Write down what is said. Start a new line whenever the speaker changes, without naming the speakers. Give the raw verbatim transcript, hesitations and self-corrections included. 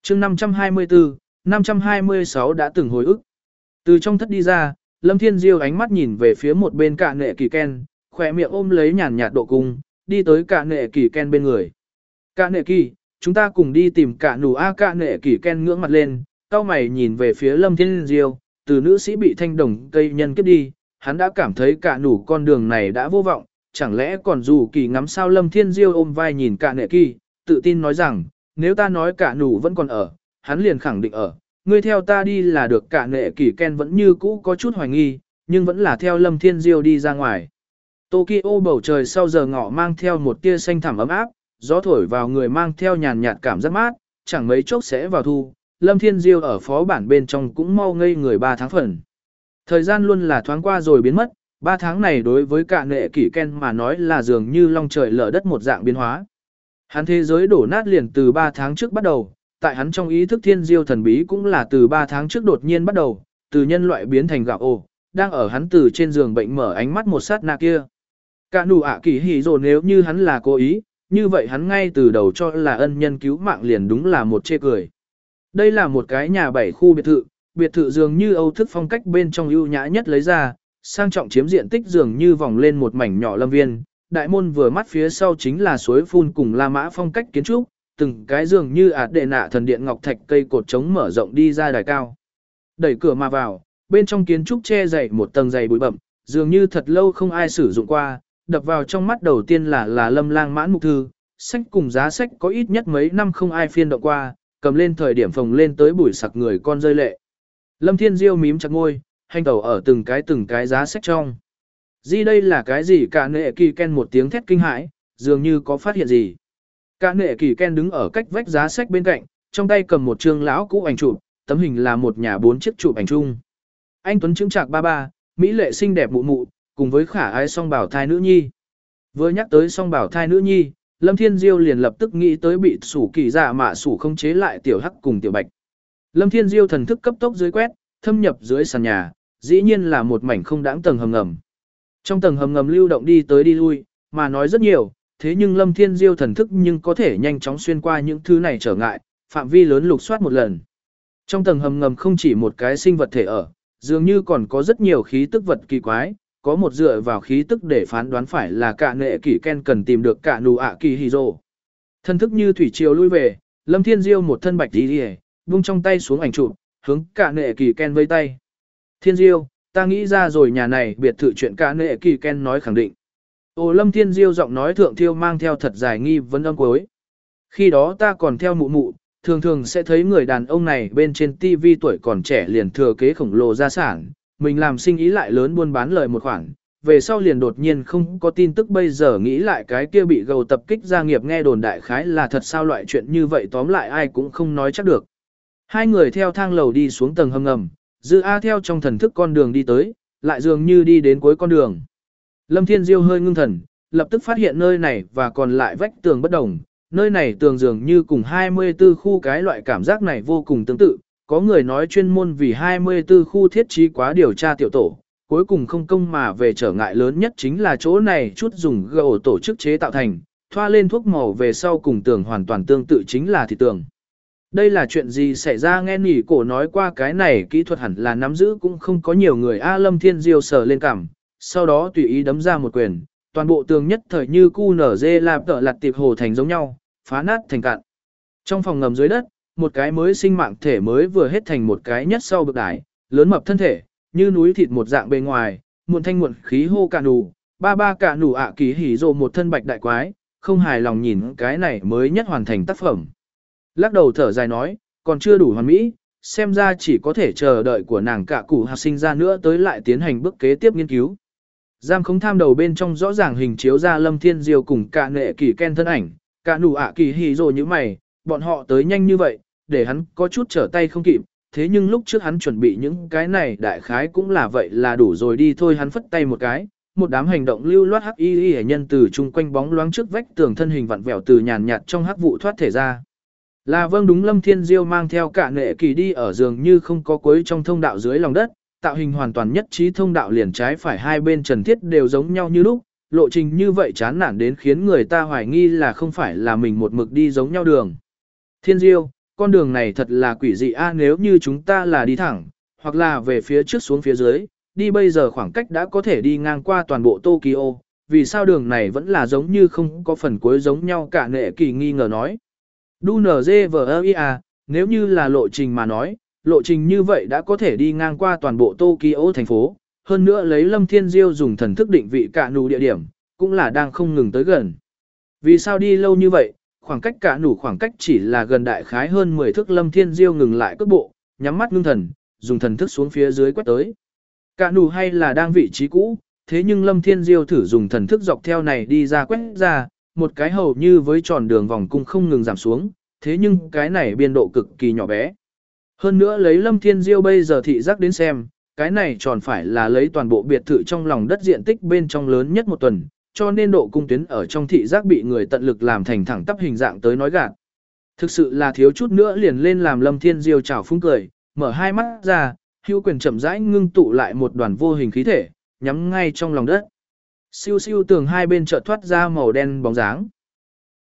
chương năm trăm hai mươi tư, năm trăm hai mươi sáu đã từng hồi ức. Từ trong thất đi ra, Lâm Thiên Diêu ánh mắt nhìn về phía một bên Cả Nệ Kỳ Ken, khỏe miệng ôm lấy nhàn nhạt độ cung, đi tới Cả Nệ Kỳ Ken bên người. Cả Nệ Kỳ, chúng ta cùng đi tìm Cả Nụ A. Cả Nệ Kỳ Ken ngưỡng mặt lên, cau mày nhìn về phía Lâm Thiên Diêu, từ nữ sĩ bị thanh đồng cây nhân kiếp đi, hắn đã cảm thấy Cả Nụ con đường này đã vô vọng, chẳng lẽ còn dù kỳ ngắm sao. Lâm Thiên Diêu ôm vai nhìn Cả Nệ Kỳ, tự tin nói rằng, nếu ta nói Cả Nụ vẫn còn ở, hắn liền khẳng định ở. Ngươi theo ta đi là được. Cả Nệ Kỳ Ken vẫn như cũ có chút hoài nghi, nhưng vẫn là theo Lâm Thiên Diêu đi ra ngoài. Tokyo bầu trời sau giờ ngọ mang theo một tia xanh thẳm ấm áp, gió thổi vào người mang theo nhàn nhạt cảm giác mát, chẳng mấy chốc sẽ vào thu. Lâm Thiên Diêu ở phó bản bên trong cũng mau ngây người ba tháng phần. Thời gian luôn là thoáng qua rồi biến mất, ba tháng này đối với Cả Nệ Kỳ Ken mà nói là dường như long trời lở đất một dạng biến hóa. Hắn thế giới đổ nát liền từ ba tháng trước bắt đầu, tại hắn trong ý thức thiên diêu thần bí cũng là từ ba tháng trước đột nhiên bắt đầu, từ nhân loại biến thành gạo ồ, đang ở hắn từ trên giường bệnh mở ánh mắt một sát na kia. Cả Nụ ạ kỳ hỉ rồi, nếu như hắn là cố ý, như vậy hắn ngay từ đầu cho là ân nhân cứu mạng liền đúng là một chê cười. Đây là một cái nhà bảy khu biệt thự, biệt thự dường như Âu thức phong cách bên trong ưu nhã nhất lấy ra, sang trọng chiếm diện tích dường như vòng lên một mảnh nhỏ lâm viên, đại môn vừa mắt phía sau chính là suối phun cùng La Mã phong cách kiến trúc, từng cái dường như ạt đệ nạ thần điện ngọc thạch cây cột trống mở rộng đi ra đài cao. Đẩy cửa mà vào, bên trong kiến trúc che dày một tầng dày bụi bặm, dường như thật lâu không ai sử dụng qua, đập vào trong mắt đầu tiên là là Lâm Lang mãn mục thư, sách cùng giá sách có ít nhất mấy năm không ai phiên động qua, cầm lên thời điểm phồng lên tới bụi sặc người con rơi lệ. Lâm Thiên Diêu mím chặt môi, hành tẩu ở từng cái từng cái giá sách trong. Gì đây là cái gì? Cả Nệ Kỳ Ken một tiếng thét kinh hãi, dường như có phát hiện gì. Cả Nệ Kỳ Ken đứng ở cách vách giá sách bên cạnh, trong tay cầm một trương lão cũ ảnh chụp, tấm hình là một nhà bốn chiếc chụp ảnh chung. Anh tuấn chứng trạc ba ba, mỹ lệ xinh đẹp mụ mụ, cùng với khả ái song bảo thai nữ nhi. Vừa nhắc tới song bảo thai nữ nhi, Lâm Thiên Diêu liền lập tức nghĩ tới bị sủ kỳ dạ mạ sủ không chế lại tiểu hắc cùng tiểu bạch. Lâm Thiên Diêu thần thức cấp tốc dưới quét, thâm nhập dưới sàn nhà, dĩ nhiên là một mảnh không đãng tầng hầm ngầm. Trong tầng hầm ngầm lưu động đi tới đi lui, mà nói rất nhiều, thế nhưng Lâm Thiên Diêu thần thức nhưng có thể nhanh chóng xuyên qua những thứ này trở ngại, phạm vi lớn lục soát một lần. Trong tầng hầm ngầm không chỉ một cái sinh vật thể ở, dường như còn có rất nhiều khí tức vật kỳ quái, có một dựa vào khí tức để phán đoán phải là Cả Nệ Kỳ Ken cần tìm được Cả Nụ ạ kỳ hỉ rồ. Thần thức như thủy triều lui về, Lâm Thiên Diêu một thân bạch đi đi, buông trong tay xuống ảnh chụp, hướng Cả Nệ Kỳ Ken vây tay. Thiên Diêu, ta nghĩ ra rồi, nhà này biệt thự chuyện. Cả Nệ Kỳ Ken nói khẳng định. Ồ, Lâm Thiên Diêu giọng nói thượng thiêu mang theo thật dài nghi vấn âm cuối. Khi đó ta còn theo mụ mụ, thường thường sẽ thấy người đàn ông này bên trên ti vi tuổi còn trẻ liền thừa kế khổng lồ gia sản, mình làm sinh ý lại lớn buôn bán lời một khoản, về sau liền đột nhiên không có tin tức, bây giờ nghĩ lại cái kia bị gầu tập kích gia nghiệp nghe đồn đại khái là thật sao, loại chuyện như vậy tóm lại ai cũng không nói chắc được. Hai người theo thang lầu đi xuống tầng hầm ngầm, Dư A theo trong thần thức con đường đi tới, lại dường như đi đến cuối con đường. Lâm Thiên Diêu hơi ngưng thần, lập tức phát hiện nơi này và còn lại vách tường bất đồng, nơi này tường dường như cùng hai mươi tư khu cái loại cảm giác này vô cùng tương tự, có người nói chuyên môn vì hai mươi tư khu thiết trí quá điều tra tiểu tổ, cuối cùng không công mà về, trở ngại lớn nhất chính là chỗ này chút dùng gỗ tổ chức chế tạo thành, thoa lên thuốc màu về sau cùng tường hoàn toàn tương tự, chính là thị tường. Đây là chuyện gì xảy ra? Nghe nỉ cổ nói qua cái này kỹ thuật hẳn là nắm giữ cũng không có nhiều người. A Lâm Thiên Diêu sờ lên cằm, sau đó tùy ý đấm ra một quyền, toàn bộ tường nhất thời như cu nở dê lạp tợ lặt tiệp hồ thành giống nhau, phá nát thành cạn. Trong phòng ngầm dưới đất, một cái mới sinh mạng thể mới vừa hết thành một cái nhất sau bực đải, lớn mập thân thể, như núi thịt một dạng bề ngoài, muộn thanh muộn khí hô Cả Nụ, ba ba Cả Nụ ạ kỳ hỉ rồ, một thân bạch đại quái, không hài lòng nhìn cái này mới nhất hoàn thành tác phẩm. Lắc đầu thở dài nói, còn chưa đủ hoàn mỹ, xem ra chỉ có thể chờ đợi của nàng Cả Cụ học sinh ra nữa tới lại tiến hành bước kế tiếp nghiên cứu. Giam khống tham đầu bên trong rõ ràng hình chiếu ra Lâm Thiên Diêu cùng Cả Nệ Kỳ Ken thân ảnh, Cả Nụ ạ kỳ hỉ rồ như mày, bọn họ tới nhanh như vậy, để hắn có chút trở tay không kịp, thế nhưng lúc trước hắn chuẩn bị những cái này đại khái cũng là vậy là đủ rồi, đi thôi. Hắn phất tay một cái, một đám hành động lưu loát hắc y y nhân từ chung quanh bóng loáng trước vách tường thân hình vặn vẹo từ nhàn nhạt trong hắc vụ thoát thể ra. Là vâng đúng, Lâm Thiên Diêu mang theo Cả Nệ Kỳ đi ở giường như không có cuối trong thông đạo dưới lòng đất, tạo hình hoàn toàn nhất trí, thông đạo liền trái phải hai bên trần thiết đều giống nhau như lúc, lộ trình như vậy chán nản đến khiến người ta hoài nghi là không phải là mình một mực đi giống nhau đường. Thiên Diêu, con đường này thật là quỷ dị a, nếu như chúng ta là đi thẳng, hoặc là về phía trước xuống phía dưới, đi bây giờ khoảng cách đã có thể đi ngang qua toàn bộ Tokyo, vì sao đường này vẫn là giống như không có phần cuối giống nhau cả nệ kỳ nghi ngờ nói. đê en giê vê i a, nếu như là lộ trình mà nói, lộ trình như vậy đã có thể đi ngang qua toàn bộ Tokyo thành phố, hơn nữa lấy Lâm Thiên Diêu dùng thần thức định vị cả nụ địa điểm, cũng là đang không ngừng tới gần. Vì sao đi lâu như vậy, khoảng cách cả nụ khoảng cách chỉ là gần đại khái hơn mười thước. Lâm Thiên Diêu ngừng lại cước bộ, nhắm mắt ngưng thần, dùng thần thức xuống phía dưới quét tới. Cả nụ hay là đang vị trí cũ, thế nhưng Lâm Thiên Diêu thử dùng thần thức dọc theo này đi ra quét ra, một cái hầu như với tròn đường vòng cung không ngừng giảm xuống, thế nhưng cái này biên độ cực kỳ nhỏ bé. Hơn nữa lấy Lâm Thiên Diêu bây giờ thị giác đến xem, cái này tròn phải là lấy toàn bộ biệt thự trong lòng đất diện tích bên trong lớn nhất một tuần, cho nên độ cung tuyến ở trong thị giác bị người tận lực làm thành thẳng tắp hình dạng tới nói gạt. Thực sự là thiếu chút nữa liền lên làm Lâm Thiên Diêu chào phúng cười, mở hai mắt ra, hữu quyền chậm rãi ngưng tụ lại một đoàn vô hình khí thể, nhắm ngay trong lòng đất. Siêu siêu tường hai bên chợt thoát ra màu đen bóng dáng.